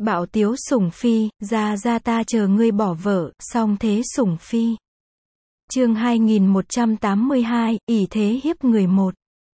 Bạo tiếu sủng phi, ra ta chờ ngươi bỏ vợ, song thế sủng phi. Chương 2182, ỷ thế hiếp người một.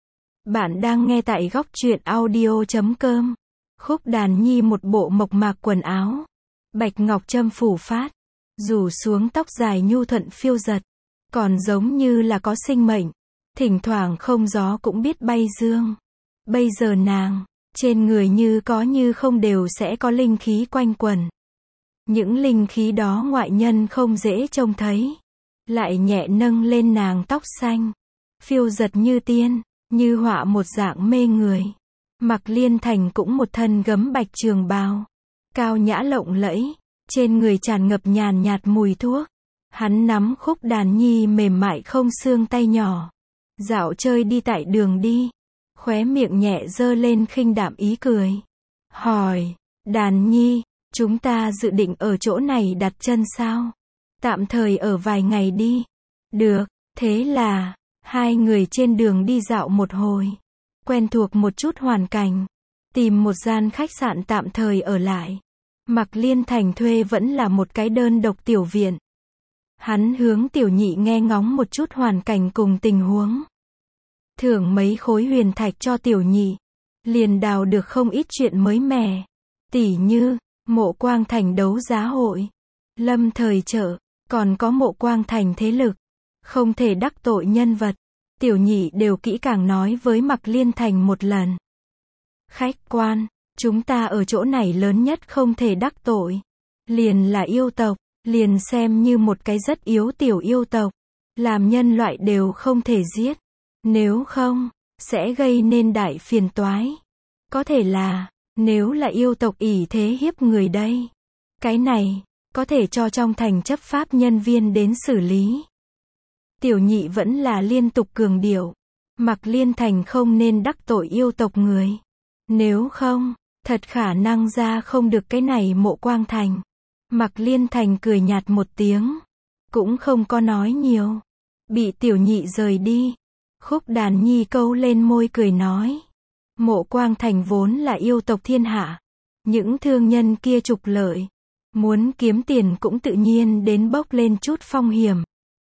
Bạn đang nghe tại góc truyện audio.com. Khúc Đàn Nhi một bộ mộc mạc quần áo, bạch ngọc trâm phủ phát, rủ xuống tóc dài nhu thuận phiêu giật, còn giống như là có sinh mệnh, thỉnh thoảng không gió cũng biết bay dương. Bây giờ nàng, trên người như có như không đều sẽ có linh khí quanh quẩn. Những linh khí đó ngoại nhân không dễ trông thấy, lại nhẹ nâng lên nàng tóc xanh, phiêu giật như tiên, như họa một dạng mê người. Mặc Liên Thành cũng một thân gấm bạch trường bào, cao nhã lộng lẫy, trên người tràn ngập nhàn nhạt mùi thuốc. Hắn nắm Khúc Đàn Nhi mềm mại không xương tay nhỏ, dạo chơi đi tại đường đi, khóe miệng nhẹ dơ lên khinh đạm ý cười. Hỏi, Đàn Nhi, chúng ta dự định ở chỗ này đặt chân sao? Tạm thời ở vài ngày đi. Được, thế là, hai người trên đường đi dạo một hồi, quen thuộc một chút hoàn cảnh, tìm một gian khách sạn tạm thời ở lại. Mặc Liên Thành thuê vẫn là một cái đơn độc tiểu viện. Hắn hướng Tiểu Nhị nghe ngóng một chút hoàn cảnh cùng tình huống, thưởng mấy khối huyền thạch cho Tiểu Nhị, liền đào được không ít chuyện mới mẻ, tỉ như Mộ Quang Thành đấu giá hội, Lâm Thời chợ, còn có Mộ Quang Thành thế lực, không thể đắc tội nhân vật. Tiểu Nhị đều kỹ càng nói với Mặc Liên Thành một lần. Khách quan, chúng ta ở chỗ này lớn nhất không thể đắc tội, liền là yêu tộc, liền xem như một cái rất yếu tiểu yêu tộc, làm nhân loại đều không thể giết, nếu không, sẽ gây nên đại phiền toái. Có thể là, nếu là yêu tộc ỷ thế hiếp người đây, cái này, có thể cho trong thành chấp pháp nhân viên đến xử lý. Tiểu Nhị vẫn là liên tục cường điệu, Mặc Liên Thành không nên đắc tội yêu tộc người, nếu không, thật khả năng ra không được cái này Mộ Quang Thành. Mặc Liên Thành cười nhạt một tiếng, cũng không có nói nhiều. Bị Tiểu Nhị rời đi, Khúc Đàn Nhi câu lên môi cười nói, Mộ Quang Thành vốn là yêu tộc thiên hạ, những thương nhân kia trục lợi, muốn kiếm tiền cũng tự nhiên đến bốc lên chút phong hiểm.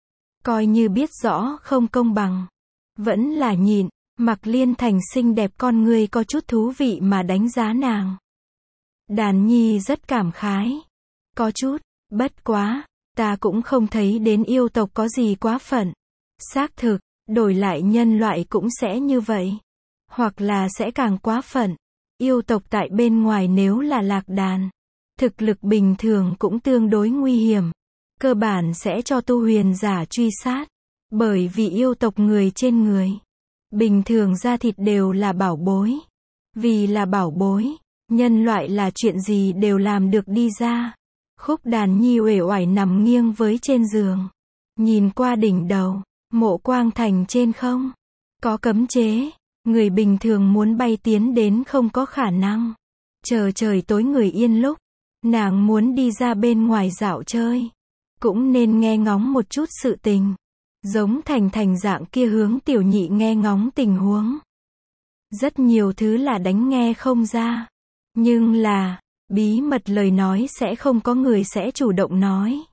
Coi như biết rõ không công bằng, vẫn là nhịn. Mặc Liên Thành xinh đẹp con người có chút thú vị mà đánh giá nàng. Đàn Nhi rất cảm khái. Có chút, bất quá, ta cũng không thấy đến yêu tộc có gì quá phận. Xác thực, đổi lại nhân loại cũng sẽ như vậy. Hoặc là sẽ càng quá phận. Yêu tộc tại bên ngoài nếu là lạc đàn, thực lực bình thường cũng tương đối nguy hiểm. Cơ bản sẽ cho tu huyền giả truy sát. Bởi vì yêu tộc người trên người, bình thường da thịt đều là bảo bối. Vì là bảo bối, nhân loại là chuyện gì đều làm được đi ra. Khúc Đàn Nhi uể oải nằm nghiêng với trên giường, nhìn qua đỉnh đầu, Mộ Quang Thành trên không có cấm chế, người bình thường muốn bay tiến đến không có khả năng. Chờ trời tối người yên lúc, nàng muốn đi ra bên ngoài dạo chơi, cũng nên nghe ngóng một chút sự tình. Giống Thành dạng kia hướng Tiểu Nhị nghe ngóng tình huống. Rất nhiều thứ là đánh nghe không ra, nhưng là bí mật lời nói sẽ không có người sẽ chủ động nói.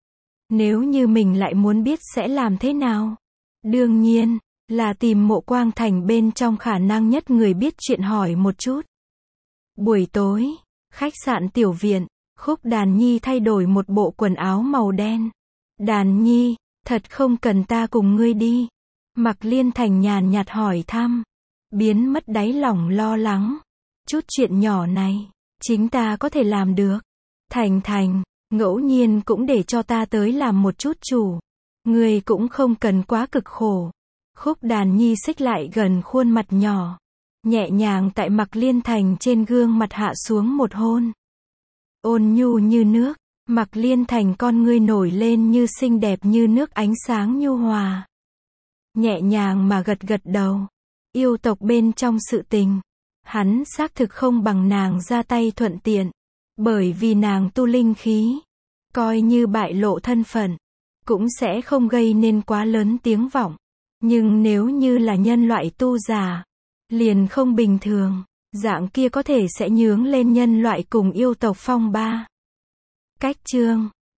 Nếu như mình lại muốn biết sẽ làm thế nào? Đương nhiên, là tìm Mộ Quang Thành bên trong khả năng nhất người biết chuyện hỏi một chút. Buổi tối, khách sạn tiểu viện, Khúc Đàn Nhi thay đổi một bộ quần áo màu đen. Đàn Nhi, thật không cần ta cùng ngươi đi. Mặc Liên Thành nhàn nhạt hỏi thăm, biến mất đáy lòng lo lắng. Chút chuyện nhỏ này, chính ta có thể làm được. Thành, ngẫu nhiên cũng để cho ta tới làm một chút chủ. Ngươi cũng không cần quá cực khổ. Khúc Đàn Nhi xích lại gần khuôn mặt nhỏ, nhẹ nhàng tại Mặc Liên Thành trên gương mặt hạ xuống một hôn. Ôn nhu như nước, Mặc Liên Thành con ngươi nổi lên như xinh đẹp như nước ánh sáng nhu hòa. Nhẹ nhàng mà gật gật đầu. Yêu tộc bên trong sự tình, hắn xác thực không bằng nàng ra tay thuận tiện. Bởi vì nàng tu linh khí, coi như bại lộ thân phận, cũng sẽ không gây nên quá lớn tiếng vọng. Nhưng nếu như là nhân loại tu giả, liền không bình thường. Dạng kia có thể sẽ nhướng lên nhân loại cùng yêu tộc phong ba. Cách chương